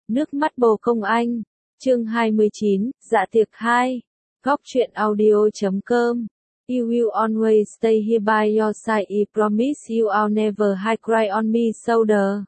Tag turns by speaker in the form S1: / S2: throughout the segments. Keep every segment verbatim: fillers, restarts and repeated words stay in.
S1: Nước mắt bồ công anh. Chương hai mươi chín, dạ tiệc hai. Góc truyện audio chấm com. You will always stay here by your side. I promise you I'll never hide cry on me shoulder.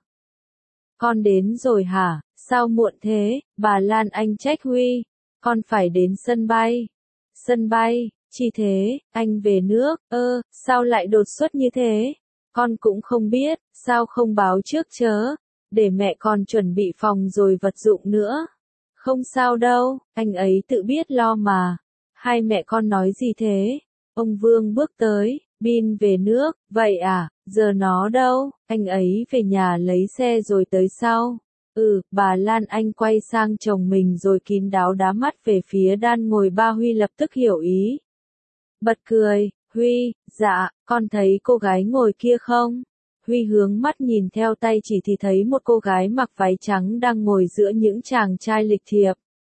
S1: Con đến rồi hả? Sao muộn thế? Bà Lan Anh trách Huy. Con phải đến sân bay. Sân bay, chỉ thế, anh về nước. Ơ, sao lại đột xuất như thế? Con cũng không biết, sao không báo trước chớ? Để mẹ con chuẩn bị phòng rồi vật dụng nữa. Không sao đâu, anh ấy tự biết lo mà. Hai mẹ con nói gì thế? Ông Vương bước tới, Bin về nước, vậy à, giờ nó đâu? Anh ấy về nhà lấy xe rồi tới sau. Ừ, bà Lan Anh quay sang chồng mình rồi kín đáo đá mắt về phía Đan ngồi. Ba Huy lập tức hiểu ý. Bật cười, Huy, dạ, con thấy cô gái ngồi kia không? Huy hướng mắt nhìn theo tay chỉ thì thấy một cô gái mặc váy trắng đang ngồi giữa những chàng trai lịch thiệp.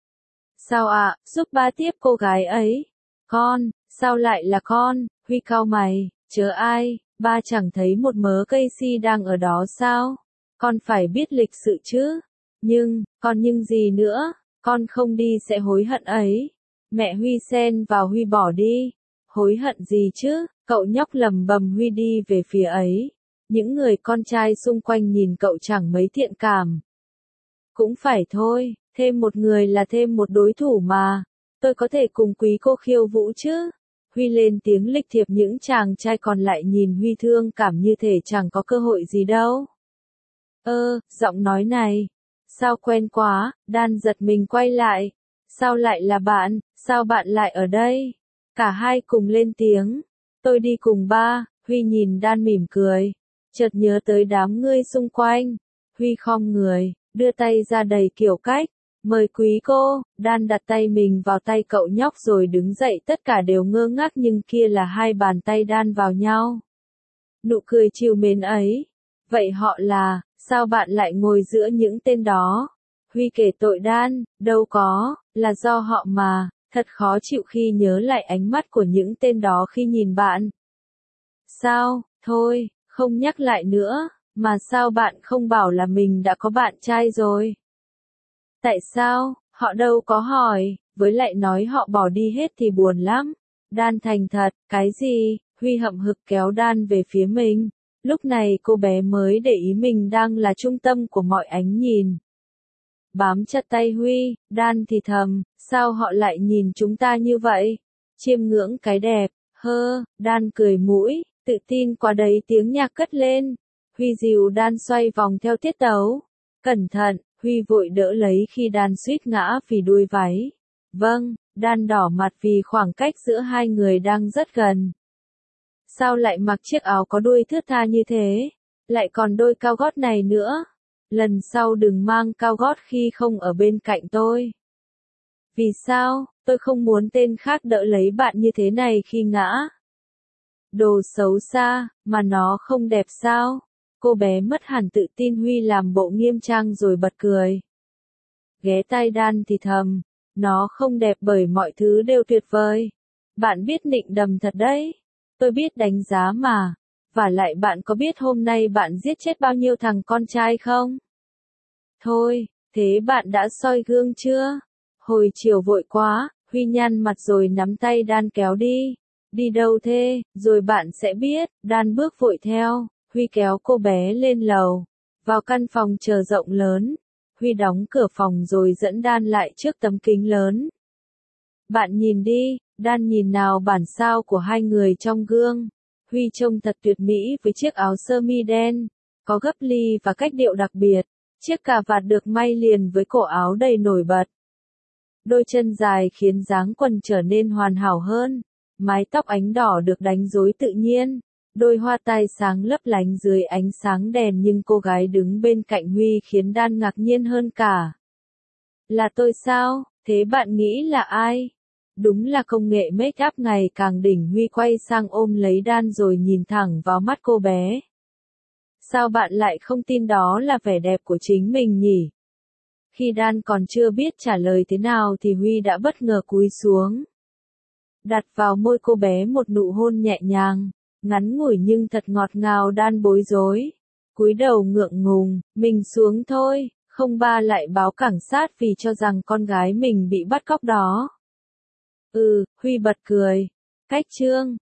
S1: Sao ạ, à, giúp ba tiếp cô gái ấy. Con, sao lại là con? Huy cau mày, chớ ai, ba chẳng thấy một mớ cây si đang ở đó sao? Con phải biết lịch sự chứ. Nhưng, con nhưng gì nữa, con không đi sẽ hối hận ấy. Mẹ Huy xen vào. Huy bỏ đi. Hối hận gì chứ? Cậu nhóc lầm bầm. Huy đi về phía ấy. Những người con trai xung quanh nhìn cậu chẳng mấy thiện cảm. Cũng phải thôi, thêm một người là thêm một đối thủ mà. Tôi có thể cùng quý cô khiêu vũ chứ? Huy lên tiếng lịch thiệp. Những chàng trai còn lại nhìn Huy thương cảm như thể chẳng có cơ hội gì đâu. Ơ, giọng nói này. Sao quen quá, Đan giật mình quay lại. Sao lại là bạn, sao bạn lại ở đây? Cả hai cùng lên tiếng. Tôi đi cùng ba. Huy nhìn Đan mỉm cười. Chợt nhớ tới đám ngươi xung quanh. Huy khom người, đưa tay ra đầy kiểu cách. Mời quý cô. Đan đặt tay mình vào tay cậu nhóc rồi đứng dậy. Tất cả đều ngơ ngác nhưng kia là hai bàn tay đan vào nhau. Nụ cười trìu mến ấy. Vậy họ là, sao bạn lại ngồi giữa những tên đó? Huy kể tội Đan, đâu có, là do họ mà, thật khó chịu khi nhớ lại ánh mắt của những tên đó khi nhìn bạn. Sao, thôi, không nhắc lại nữa, mà sao bạn không bảo là mình đã có bạn trai rồi? Tại sao, họ đâu có hỏi, với lại nói họ bỏ đi hết thì buồn lắm. Đan thành thật, cái gì? Huy hậm hực kéo Đan về phía mình. Lúc này cô bé mới để ý mình đang là trung tâm của mọi ánh nhìn. Bám chặt tay Huy, Đan thì thầm, sao họ lại nhìn chúng ta như vậy? Chiêm ngưỡng cái đẹp, hơ, Đan cười mũi, tự tin quá đấy. Tiếng nhạc cất lên. Huy dìu Đan xoay vòng theo tiết tấu. Cẩn thận, Huy vội đỡ lấy khi Đan suýt ngã vì đuôi váy. Vâng, Đan đỏ mặt vì khoảng cách giữa hai người đang rất gần. Sao lại mặc chiếc áo có đuôi thướt tha như thế? Lại còn đôi cao gót này nữa. Lần sau đừng mang cao gót khi không ở bên cạnh tôi. Vì sao? Tôi không muốn tên khác đỡ lấy bạn như thế này khi ngã. Đồ xấu xa, mà nó không đẹp sao? Cô bé mất hẳn tự tin. Huy làm bộ nghiêm trang rồi bật cười. Ghé tai Đan thì thầm. Nó không đẹp bởi mọi thứ đều tuyệt vời. Bạn biết nịnh đầm thật đấy. Tôi biết đánh giá mà. Và lại bạn có biết hôm nay bạn giết chết bao nhiêu thằng con trai không? Thôi, thế bạn đã soi gương chưa? Hồi chiều vội quá, Huy nhăn mặt rồi nắm tay Đan kéo đi. Đi đâu thế? Rồi bạn sẽ biết. Đan bước vội theo. Huy kéo cô bé lên lầu. Vào căn phòng chờ rộng lớn. Huy đóng cửa phòng rồi dẫn Đan lại trước tấm kính lớn. Bạn nhìn đi. Đan nhìn nào bản sao của hai người trong gương. Huy trông thật tuyệt mỹ với chiếc áo sơ mi đen, có gấp ly và cách điệu đặc biệt. Chiếc cà vạt được may liền với cổ áo đầy nổi bật. Đôi chân dài khiến dáng quần trở nên hoàn hảo hơn. Mái tóc ánh đỏ được đánh rối tự nhiên. Đôi hoa tai sáng lấp lánh dưới ánh sáng đèn nhưng cô gái đứng bên cạnh Huy khiến Đan ngạc nhiên hơn cả. Là tôi sao? Thế bạn nghĩ là ai? Đúng là công nghệ make up ngày càng đỉnh. Huy quay sang ôm lấy Đan rồi nhìn thẳng vào mắt cô bé. Sao bạn lại không tin đó là vẻ đẹp của chính mình nhỉ? Khi Đan còn chưa biết trả lời thế nào thì Huy đã bất ngờ cúi xuống. Đặt vào môi cô bé một nụ hôn nhẹ nhàng, ngắn ngủi nhưng thật ngọt ngào. Đan bối rối. Cúi đầu ngượng ngùng, mình xuống thôi, Không ba lại báo cảnh sát vì cho rằng con gái mình bị bắt cóc đó. Ừ, Huy bật cười. Cách chương